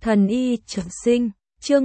Thần y trường sinh, chương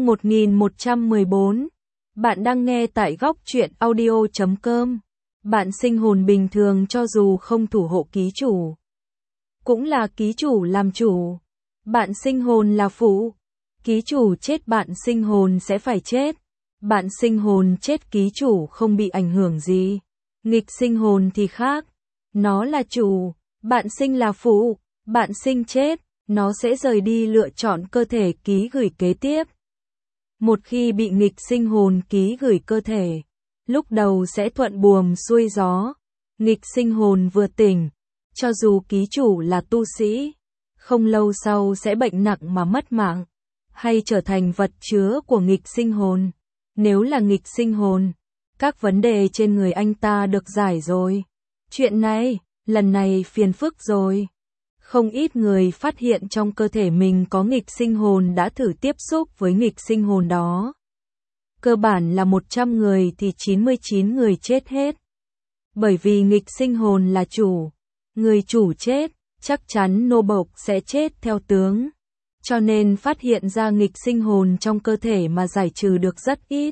1114. Bạn đang nghe tại góc truyện audio.com. Bạn sinh hồn bình thường cho dù không thủ hộ ký chủ, cũng là ký chủ làm chủ. Bạn sinh hồn là phụ. Ký chủ chết bạn sinh hồn sẽ phải chết. Bạn sinh hồn chết ký chủ không bị ảnh hưởng gì. Nghịch sinh hồn thì khác. Nó là chủ, bạn sinh là phụ. Bạn sinh chết, nó sẽ rời đi lựa chọn cơ thể ký gửi kế tiếp. Một khi bị nghịch sinh hồn ký gửi cơ thể, lúc đầu sẽ thuận buồm xuôi gió. Nghịch sinh hồn vừa tỉnh, cho dù ký chủ là tu sĩ, không lâu sau sẽ bệnh nặng mà mất mạng, hay trở thành vật chứa của nghịch sinh hồn. Nếu là nghịch sinh hồn, các vấn đề trên người anh ta được giải rồi. Chuyện này, lần này phiền phức rồi. Không ít người phát hiện trong cơ thể mình có nghịch sinh hồn đã thử tiếp xúc với nghịch sinh hồn đó. Cơ bản là 100 người thì 99 người chết hết. Bởi vì nghịch sinh hồn là chủ, người chủ chết, chắc chắn nô bộc sẽ chết theo tướng. Cho nên phát hiện ra nghịch sinh hồn trong cơ thể mà giải trừ được rất ít.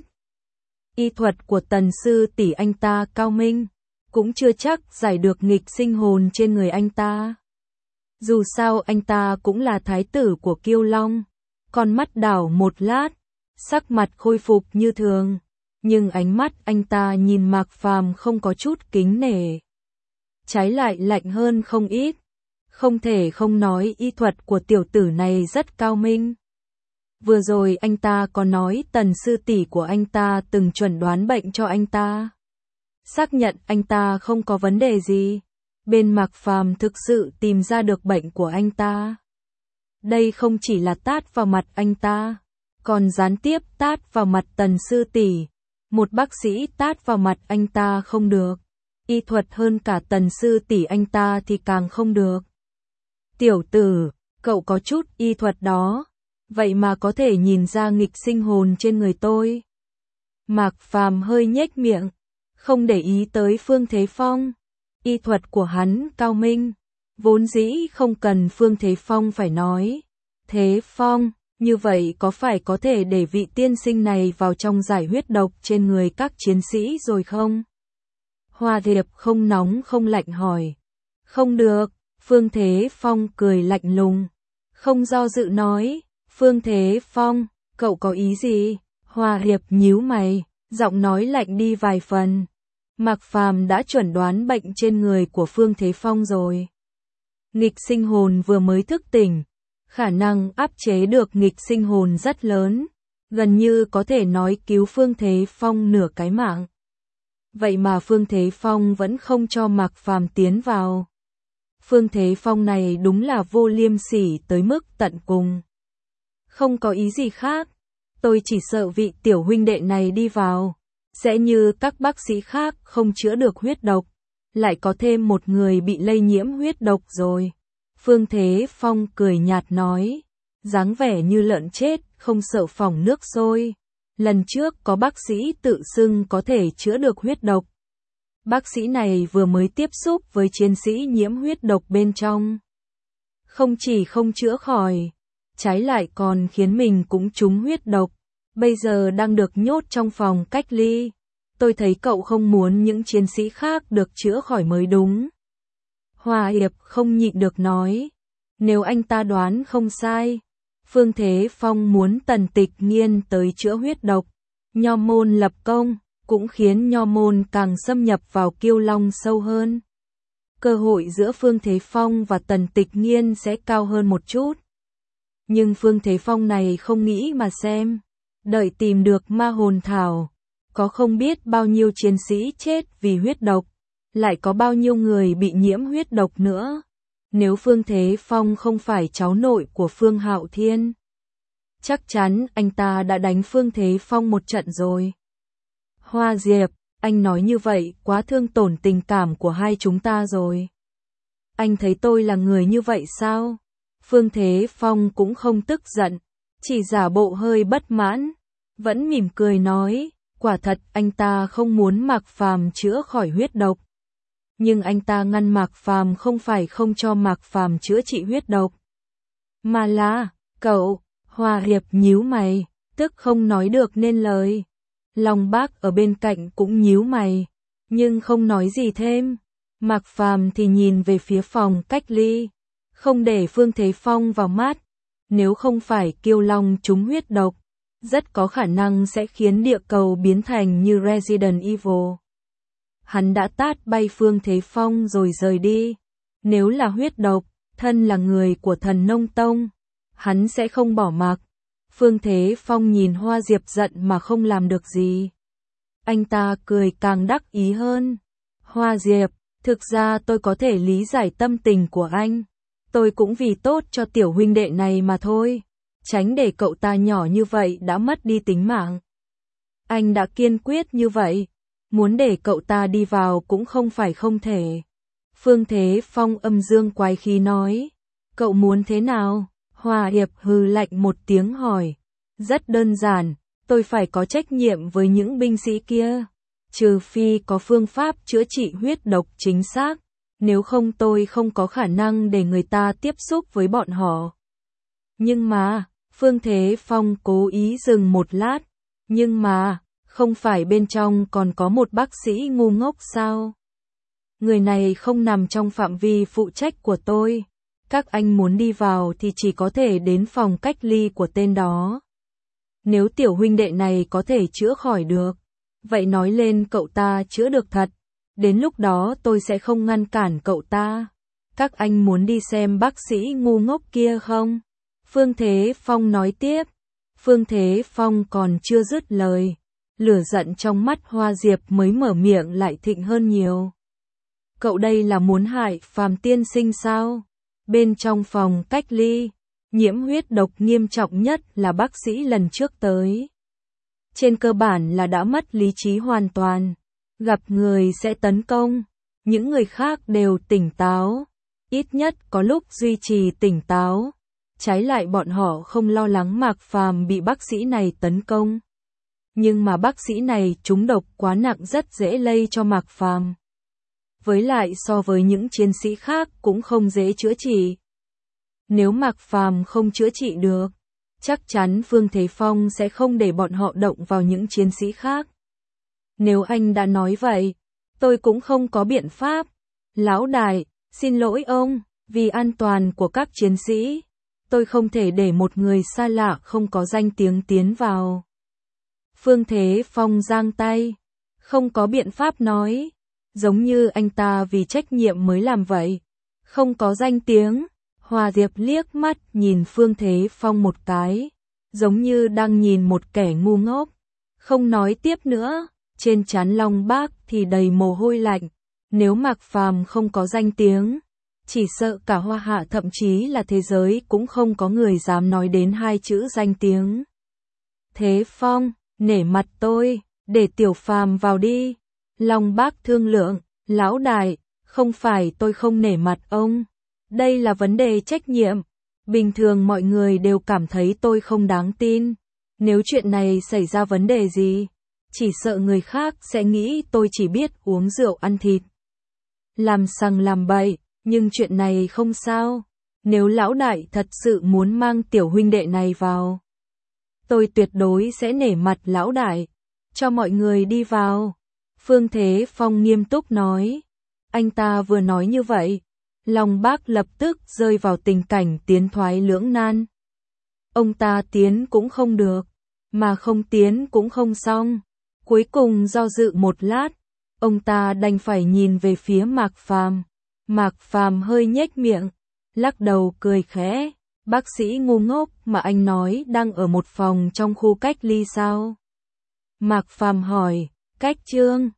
Y thuật của Tần sư tỷ anh ta cao minh, cũng chưa chắc giải được nghịch sinh hồn trên người anh ta. Dù sao anh ta cũng là thái tử của Kiêu Long. Con mắt đảo một lát, sắc mặt khôi phục như thường, nhưng ánh mắt anh ta nhìn Mạc Phàm không có chút kính nể, trái lại lạnh hơn không ít. Không thể không nói y thuật của tiểu tử này rất cao minh. Vừa rồi anh ta có nói Tần sư tỷ của anh ta từng chuẩn đoán bệnh cho anh ta, xác nhận anh ta không có vấn đề gì. Bên Mạc Phàm thực sự tìm ra được bệnh của anh ta. Đây không chỉ là tát vào mặt anh ta, còn gián tiếp tát vào mặt Tần sư tỷ. Một bác sĩ tát vào mặt anh ta không được, y thuật hơn cả Tần sư tỷ anh ta thì càng không được. Tiểu tử, cậu có chút y thuật đó, vậy mà có thể nhìn ra nghịch sinh hồn trên người tôi. Mạc Phàm hơi nhếch miệng, không để ý tới Phương Thế Phong. Y thuật của hắn cao minh, vốn dĩ không cần Phương Thế Phong phải nói. Thế Phong, như vậy có phải có thể để vị tiên sinh này vào trong giải huyết độc trên người các chiến sĩ rồi không? Hoa Điệp không nóng không lạnh hỏi. Không được, Phương Thế Phong cười lạnh lùng, không do dự nói. Phương Thế Phong, cậu có ý gì? Hoa Điệp nhíu mày, giọng nói lạnh đi vài phần. Mạc Phàm đã chuẩn đoán bệnh trên người của Phương Thế Phong rồi. Nghịch sinh hồn vừa mới thức tỉnh, khả năng áp chế được nghịch sinh hồn rất lớn, gần như có thể nói cứu Phương Thế Phong nửa cái mạng. Vậy mà Phương Thế Phong vẫn không cho Mạc Phàm tiến vào. Phương Thế Phong này đúng là vô liêm sỉ tới mức tận cùng. Không có ý gì khác, tôi chỉ sợ vị tiểu huynh đệ này đi vào sẽ như các bác sĩ khác không chữa được huyết độc, lại có thêm một người bị lây nhiễm huyết độc rồi. Phương Thế Phong cười nhạt nói, dáng vẻ như lợn chết, không sợ phỏng nước sôi. Lần trước có bác sĩ tự xưng có thể chữa được huyết độc. Bác sĩ này vừa mới tiếp xúc với chiến sĩ nhiễm huyết độc bên trong. Không chỉ không chữa khỏi, trái lại còn khiến mình cũng trúng huyết độc. Bây giờ đang được nhốt trong phòng cách ly. Tôi thấy cậu không muốn những chiến sĩ khác được chữa khỏi mới đúng. Hòa Hiệp không nhịn được nói. Nếu anh ta đoán không sai, Phương Thế Phong muốn Tần Tịch Nghiên tới chữa huyết độc. Nho môn lập công, cũng khiến nho môn càng xâm nhập vào Kiêu Long sâu hơn. Cơ hội giữa Phương Thế Phong và Tần Tịch Nghiên sẽ cao hơn một chút. Nhưng Phương Thế Phong này không nghĩ mà xem. Đợi tìm được ma hồn thảo, có không biết bao nhiêu chiến sĩ chết vì huyết độc, lại có bao nhiêu người bị nhiễm huyết độc nữa. Nếu Phương Thế Phong không phải cháu nội của Phương Hạo Thiên, chắc chắn anh ta đã đánh Phương Thế Phong một trận rồi. Hoa Diệp, anh nói như vậy quá thương tổn tình cảm của hai chúng ta rồi. Anh thấy tôi là người như vậy sao? Phương Thế Phong cũng không tức giận, chỉ giả bộ hơi bất mãn, vẫn mỉm cười nói, quả thật anh ta không muốn Mạc Phàm chữa khỏi huyết độc. Nhưng anh ta ngăn Mạc Phàm không phải không cho Mạc Phàm chữa trị huyết độc, mà là, cậu, Hoa Hiệp nhíu mày, tức không nói được nên lời. Long Bác ở bên cạnh cũng nhíu mày, nhưng không nói gì thêm. Mạc Phàm thì nhìn về phía phòng cách ly, không để Phương Thế Phong vào mắt. Nếu không phải Kiêu Long trúng huyết độc, rất có khả năng sẽ khiến địa cầu biến thành như Resident Evil. Hắn đã tát bay Phương Thế Phong rồi rời đi. Nếu là huyết độc, thân là người của Thần Nông Tông, hắn sẽ không bỏ mặc. Phương Thế Phong nhìn Hoa Diệp giận mà không làm được gì. Anh ta cười càng đắc ý hơn. Hoa Diệp, thực ra tôi có thể lý giải tâm tình của anh. Tôi cũng vì tốt cho tiểu huynh đệ này mà thôi. Tránh để cậu ta nhỏ như vậy đã mất đi tính mạng. Anh đã kiên quyết như vậy. Muốn để cậu ta đi vào cũng không phải không thể. Phương Thế Phong âm dương quái khí nói. Cậu muốn thế nào? Hoa Hiệp hừ lạnh một tiếng hỏi. Rất đơn giản, tôi phải có trách nhiệm với những binh sĩ kia. Trừ phi có phương pháp chữa trị huyết độc chính xác. Nếu không tôi không có khả năng để người ta tiếp xúc với bọn họ. Nhưng mà, Phương Thế Phong cố ý dừng một lát. Nhưng mà, không phải bên trong còn có một bác sĩ ngu ngốc sao? Người này không nằm trong phạm vi phụ trách của tôi. Các anh muốn đi vào thì chỉ có thể đến phòng cách ly của tên đó. Nếu tiểu huynh đệ này có thể chữa khỏi được, vậy nói lên cậu ta chữa được thật. Đến lúc đó tôi sẽ không ngăn cản cậu ta. Các anh muốn đi xem bác sĩ ngu ngốc kia không? Phương Thế Phong nói tiếp. Phương Thế Phong còn chưa dứt lời. Lửa giận trong mắt Hoa Diệp mới mở miệng lại thịnh hơn nhiều. Cậu đây là muốn hại Phàm tiên sinh sao? Bên trong phòng cách ly, nhiễm huyết độc nghiêm trọng nhất là bác sĩ lần trước tới. Trên cơ bản là đã mất lý trí hoàn toàn. Gặp người sẽ tấn công, những người khác đều tỉnh táo. Ít nhất có lúc duy trì tỉnh táo. Trái lại bọn họ không lo lắng Mạc Phàm bị bác sĩ này tấn công. Nhưng mà bác sĩ này trúng độc quá nặng rất dễ lây cho Mạc Phàm. Với lại so với những chiến sĩ khác cũng không dễ chữa trị. Nếu Mạc Phàm không chữa trị được, chắc chắn Phương Thế Phong sẽ không để bọn họ động vào những chiến sĩ khác. Nếu anh đã nói vậy, tôi cũng không có biện pháp. Lão đại, xin lỗi ông, vì an toàn của các chiến sĩ, tôi không thể để một người xa lạ không có danh tiếng tiến vào. Phương Thế Phong giang tay, không có biện pháp nói, giống như anh ta vì trách nhiệm mới làm vậy, không có danh tiếng. Hoa Diệp liếc mắt nhìn Phương Thế Phong một cái, giống như đang nhìn một kẻ ngu ngốc, không nói tiếp nữa. Trên trán Long Bác thì đầy mồ hôi lạnh. Nếu Mạc Phàm không có danh tiếng, chỉ sợ cả Hoa Hạ thậm chí là thế giới cũng không có người dám nói đến hai chữ danh tiếng. Thế Phong, nể mặt tôi, để Tiểu Phàm vào đi. Long Bác thương lượng, lão đại, không phải tôi không nể mặt ông. Đây là vấn đề trách nhiệm. Bình thường mọi người đều cảm thấy tôi không đáng tin. Nếu chuyện này xảy ra vấn đề gì, chỉ sợ người khác sẽ nghĩ tôi chỉ biết uống rượu ăn thịt. Làm sằng làm bậy, nhưng chuyện này không sao. Nếu lão đại thật sự muốn mang tiểu huynh đệ này vào, tôi tuyệt đối sẽ nể mặt lão đại, cho mọi người đi vào. Phương Thế Phong nghiêm túc nói. Anh ta vừa nói như vậy, Long Bác lập tức rơi vào tình cảnh tiến thoái lưỡng nan. Ông ta tiến cũng không được, mà không tiến cũng không xong. Cuối cùng do dự một lát, ông ta đành phải nhìn về phía Mạc Phàm. Mạc Phàm hơi nhếch miệng, lắc đầu cười khẽ. Bác sĩ ngu ngốc mà anh nói đang ở một phòng trong khu cách ly sao? Mạc Phàm hỏi, cách Trương,